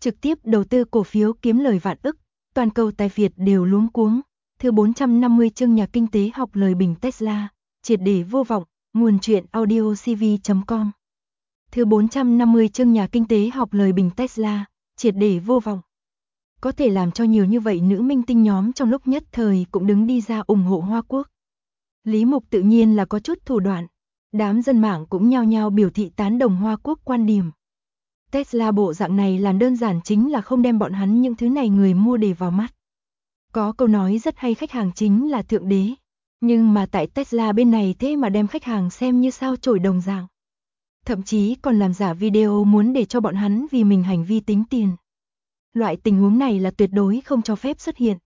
trực tiếp đầu tư cổ phiếu kiếm lời vạn ức, toàn cầu tài Việt đều luống cuống. Thứ 450 chương nhà kinh tế học lời bình Tesla, triệt để vô vọng, nguồn truyện audiocv.com. Thứ 450 chương nhà kinh tế học lời bình Tesla, triệt để vô vọng. Có thể làm cho nhiều như vậy nữ minh tinh nhóm trong lúc nhất thời cũng đứng đi ra ủng hộ Hoa Quốc. Lý Mục tự nhiên là có chút thủ đoạn, đám dân mạng cũng nhao nhao biểu thị tán đồng Hoa Quốc quan điểm. Tesla bộ dạng này làm đơn giản chính là không đem bọn hắn những thứ này người mua để vào mắt. Có câu nói rất hay, khách hàng chính là thượng đế, nhưng mà tại Tesla bên này thế mà đem khách hàng xem như sao chổi đồng dạng. Thậm chí còn làm giả video muốn để cho bọn hắn vì mình hành vi tính tiền. Loại tình huống này là tuyệt đối không cho phép xuất hiện.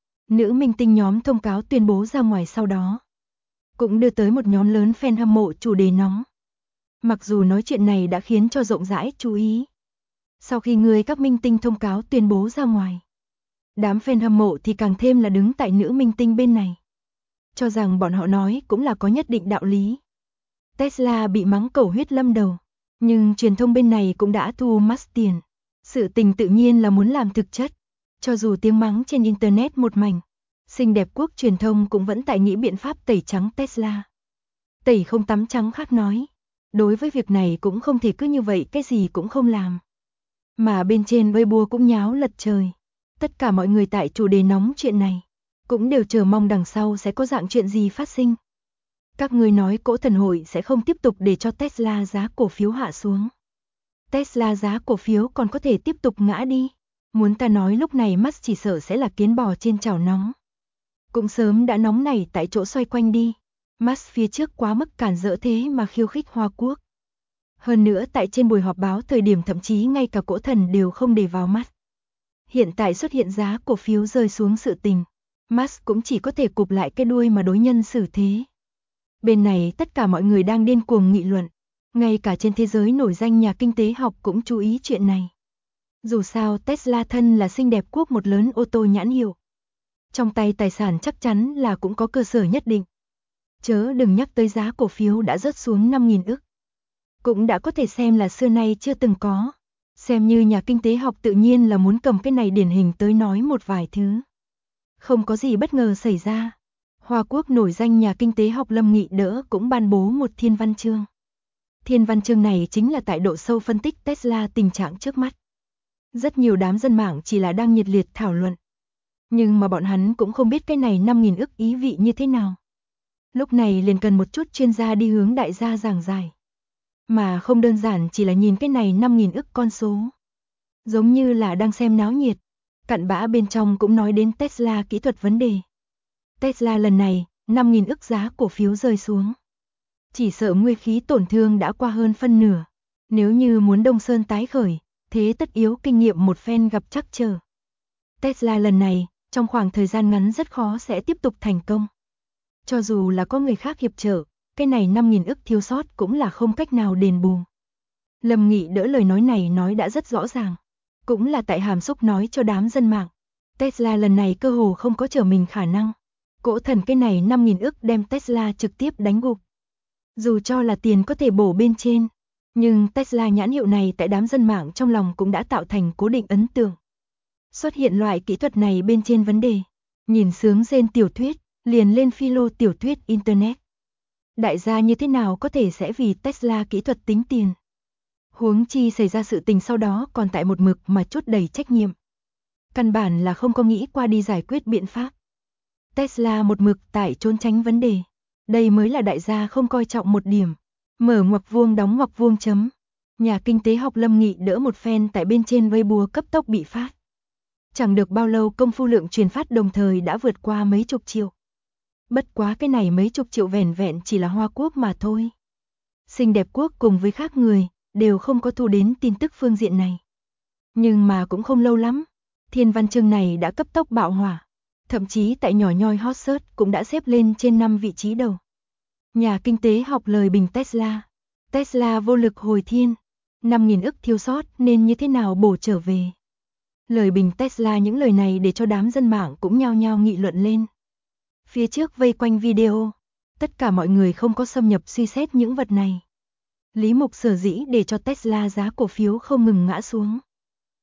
Nữ minh tinh nhóm thông cáo tuyên bố ra ngoài sau đó, cũng đưa tới một nhóm lớn fan hâm mộ chủ đề nóng. Mặc dù nói chuyện này đã khiến cho rộng rãi chú ý. Sau khi các minh tinh thông cáo tuyên bố ra ngoài, đám fan hâm mộ thì càng thêm là đứng tại nữ minh tinh bên này, cho rằng bọn họ nói cũng là có nhất định đạo lý. Tesla bị mắng cầu huyết lâm đầu, nhưng truyền thông bên này cũng đã thu mass tiền. Sự tình tự nhiên là muốn làm thực chất, cho dù tiếng mắng trên internet một mảnh, xinh đẹp quốc truyền thông cũng vẫn tại nghĩ biện pháp tẩy trắng Tesla. Tẩy không tắm trắng khác nói, đối với việc này cũng không thể cứ như vậy cái gì cũng không làm. Mà bên trên Weibo cũng nháo lật trời. Tất cả mọi người tại chủ đề nóng chuyện này, cũng đều chờ mong đằng sau sẽ có dạng chuyện gì phát sinh. Các người nói cỗ thần hội sẽ không tiếp tục để cho Tesla giá cổ phiếu hạ xuống. Tesla giá cổ phiếu còn có thể tiếp tục ngã đi. Muốn ta nói lúc này Musk chỉ sợ sẽ là kiến bò trên chảo nóng. Cũng sớm đã nóng nảy tại chỗ xoay quanh đi. Musk phía trước quá mức cản rỡ thế mà khiêu khích Hoa Quốc. Hơn nữa tại trên buổi họp báo thời điểm thậm chí ngay cả cỗ thần đều không để vào mắt. Hiện tại xuất hiện giá cổ phiếu rơi xuống sự tình, Musk cũng chỉ có thể cụp lại cái đuôi mà đối nhân xử thế. Bên này tất cả mọi người đang điên cuồng nghị luận, ngay cả trên thế giới nổi danh nhà kinh tế học cũng chú ý chuyện này. Dù sao Tesla thân là xinh đẹp quốc một lớn ô tô nhãn hiệu. Trong tay tài sản chắc chắn là cũng có cơ sở nhất định. Chớ đừng nhắc tới giá cổ phiếu đã rớt xuống 5.000 ức. Cũng đã có thể xem là xưa nay chưa từng có. Xem như nhà kinh tế học tự nhiên là muốn cầm cái này điển hình tới nói một vài thứ. Không có gì bất ngờ xảy ra. Hoa Quốc nổi danh nhà kinh tế học Lâm Nghị Đỡ cũng ban bố một thiên văn chương. Thiên văn chương này chính là tại độ sâu phân tích Tesla tình trạng trước mắt. Rất nhiều đám dân mạng chỉ là đang nhiệt liệt thảo luận. Nhưng mà bọn hắn cũng không biết cái này 5.000 ức ý vị như thế nào. Lúc này liền cần một chút chuyên gia đi hướng đại gia giảng giải. Mà không đơn giản chỉ là nhìn cái này 5.000 ức con số. Giống như là đang xem náo nhiệt. Cặn bã bên trong cũng nói đến Tesla kỹ thuật vấn đề. Tesla lần này, 5.000 ức giá cổ phiếu rơi xuống. Chỉ sợ nguyên khí tổn thương đã qua hơn phân nửa. Nếu như muốn Đông Sơn tái khởi, thế tất yếu kinh nghiệm một phen gặp trắc trở. Tesla lần này, trong khoảng thời gian ngắn rất khó sẽ tiếp tục thành công. Cho dù là có người khác hiệp trợ, cái này 5.000 ức thiếu sót cũng là không cách nào đền bù. Lâm Nghị Đỡ lời nói này nói đã rất rõ ràng. Cũng là tại hàm xúc nói cho đám dân mạng. Tesla lần này cơ hồ không có trở mình khả năng. Cỗ thần cái này 5.000 ức đem Tesla trực tiếp đánh gục. Dù cho là tiền có thể bổ bên trên, nhưng Tesla nhãn hiệu này tại đám dân mạng trong lòng cũng đã tạo thành cố định ấn tượng. Xuất hiện loại kỹ thuật này bên trên vấn đề. Nhìn sướng rên tiểu thuyết, liền lên philo tiểu thuyết Internet. Đại gia như thế nào có thể sẽ vì Tesla kỹ thuật tính tiền. Huống chi xảy ra sự tình sau đó còn tại một mực mà chút đầy trách nhiệm. Căn bản là không có nghĩ qua đi giải quyết biện pháp. Tesla một mực tại trốn tránh vấn đề. Đây mới là đại gia không coi trọng một điểm. Mở ngoặc vuông đóng ngoặc vuông chấm. Nhà kinh tế học Lâm Nghị Đỡ một phen tại bên trên Weibo cấp tốc bị phát. Chẳng được bao lâu công phu lượng truyền phát đồng thời đã vượt qua mấy chục triệu. Bất quá cái này mấy chục triệu vẻn vẹn chỉ là Hoa Quốc mà thôi. Xinh đẹp quốc cùng với khác người đều không có thu đến tin tức phương diện này. Nhưng mà cũng không lâu lắm, thiên văn chương này đã cấp tốc bạo hỏa. Thậm chí tại nhỏ nhoi hot search cũng đã xếp lên trên 5 vị trí đầu. Nhà kinh tế học lời bình Tesla. Tesla vô lực hồi thiên. 5.000 ức thiếu sót nên như thế nào bổ trở về. Lời bình Tesla những lời này để cho đám dân mạng cũng nhao nhao nghị luận lên. Phía trước vây quanh video, tất cả mọi người không có xâm nhập suy xét những vật này. Lý Mục sở dĩ để cho Tesla giá cổ phiếu không ngừng ngã xuống.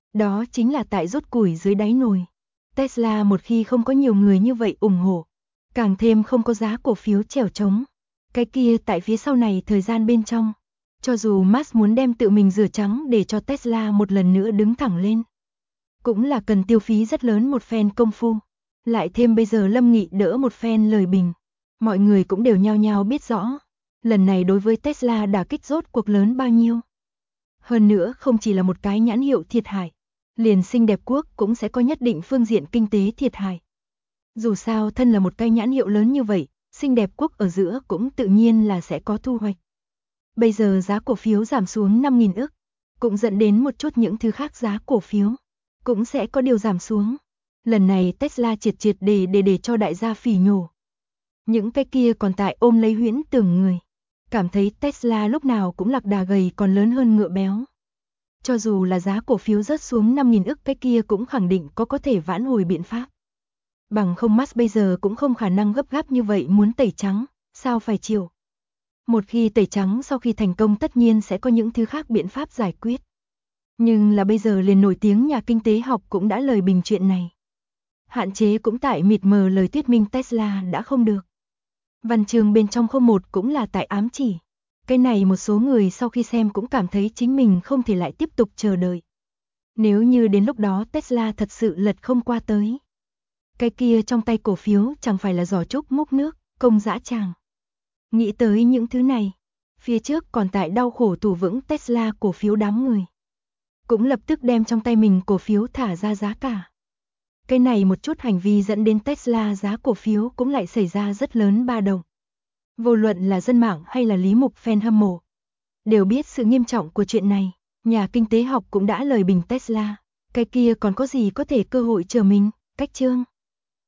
Đó chính là tại rút củi dưới đáy nồi. Tesla một khi không có nhiều người như vậy ủng hộ, càng thêm không có giá cổ phiếu trèo trống. Cái kia tại phía sau này thời gian bên trong, cho dù Musk muốn đem tự mình rửa trắng để cho Tesla một lần nữa đứng thẳng lên, cũng là cần tiêu phí rất lớn một phen công phu. Lại thêm bây giờ Lâm Nghị đỡ một phen lời bình, mọi người cũng đều nhao nhao biết rõ, lần này đối với Tesla đả kích rốt cuộc lớn bao nhiêu. Hơn nữa không chỉ là một cái nhãn hiệu thiệt hại, liền xinh đẹp quốc cũng sẽ có nhất định phương diện kinh tế thiệt hại. Dù sao thân là một cái nhãn hiệu lớn như vậy, xinh đẹp quốc ở giữa cũng tự nhiên là sẽ có thu hoạch. Bây giờ giá cổ phiếu giảm xuống 5.000 ức, cũng dẫn đến một chút những thứ khác giá cổ phiếu cũng sẽ có điều giảm xuống. Lần này Tesla triệt để cho đại gia phỉ nhổ. Những cái kia còn tại ôm lấy huyễn tưởng người, cảm thấy Tesla lúc nào cũng lạc đà gầy còn lớn hơn ngựa béo. Cho dù là giá cổ phiếu rớt xuống 5.000 ức, cái kia cũng khẳng định có thể vãn hồi biện pháp. Bằng không Musk bây giờ cũng không khả năng gấp gáp như vậy muốn tẩy trắng, sao phải chịu. Một khi tẩy trắng sau khi thành công tất nhiên sẽ có những thứ khác biện pháp giải quyết. Nhưng là bây giờ liền nổi tiếng nhà kinh tế học cũng đã lời bình chuyện này. Hạn chế cũng tại mịt mờ lời thuyết minh Tesla đã không được. Văn chương bên trong 01 cũng là tại ám chỉ. Cái này một số người sau khi xem cũng cảm thấy chính mình không thể lại tiếp tục chờ đợi. Nếu như đến lúc đó Tesla thật sự lật không qua tới, cái kia trong tay cổ phiếu chẳng phải là giỏ trúc múc nước, công dã tràng. Nghĩ tới những thứ này, phía trước còn tại đau khổ thủ vững Tesla cổ phiếu đám người, cũng lập tức đem trong tay mình cổ phiếu thả ra giá cả. Cái này một chút hành vi dẫn đến Tesla giá cổ phiếu cũng lại xảy ra rất lớn ba động. Vô luận là dân mạng hay là Lý Mục fan hâm mộ, đều biết sự nghiêm trọng của chuyện này. Nhà kinh tế học cũng đã lời bình Tesla, cái kia còn có gì có thể cơ hội chờ mình. Cách chương